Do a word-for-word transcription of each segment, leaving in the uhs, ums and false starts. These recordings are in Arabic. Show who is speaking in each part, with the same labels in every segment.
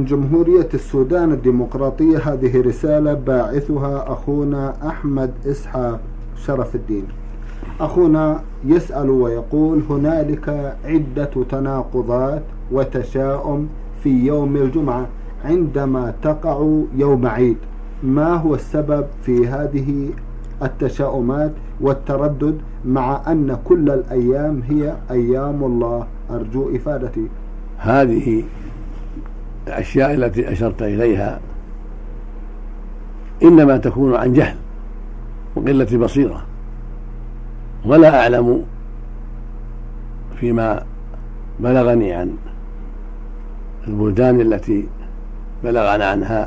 Speaker 1: من جمهورية السودان الديمقراطية. هذه رسالة باعثها أخونا أحمد إسحاق شرف الدين. أخونا يسأل ويقول: هنالك عدة تناقضات وتشاؤم في يوم الجمعة عندما تقع يوم عيد، ما هو السبب في هذه التشاؤمات والتردد مع أن كل الأيام هي أيام الله؟ أرجو إفادتي.
Speaker 2: هذه الأشياء التي أشرت إليها إنما تكون عن جهل وقلة بصيرة، ولا أعلم فيما بلغني عن البلدان التي بلغنا عنها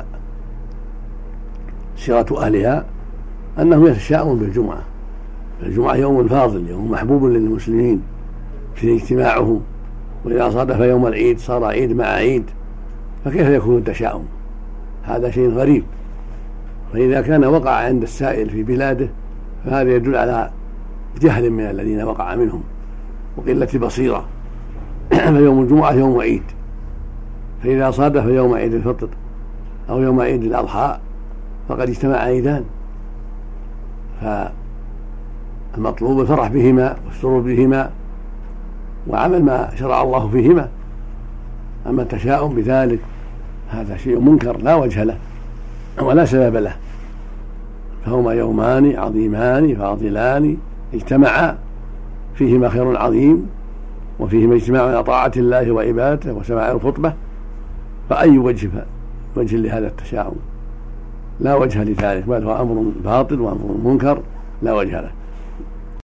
Speaker 2: سيرة أهلها أنهم يتشاءمون بالجمعة. الجمعة يوم فاضل، يوم محبوب للمسلمين في اجتماعهم، وإذا صادف يوم العيد صار عيد مع عيد، فكيف يكون التشاؤم؟ هذا شيء غريب. فإذا كان وقع عند السائل في بلاده فهذا يدل على جهل من الذين وقع منهم وقلة بصيرة. فيوم الجمعة يوم عيد، فإذا صادف يوم عيد الفطر أو يوم عيد الأضحى فقد اجتمع عيدان، فالمطلوب الفرح بهما والسرور بهما وعمل ما شرع الله فيهما. أما التشاؤم بذلك هذا شيء منكر لا وجه له ولا سبب له، فهما يومان عظيمان فاضلان اجتمعا فيهما خير عظيم وفيهما اجتماع على طاعة الله وعبادته وسماع الخطبة، فأي وجه وجه لهذا التشاؤم؟ لا وجه لذلك، بل هو أمر باطل وأمر منكر لا وجه له.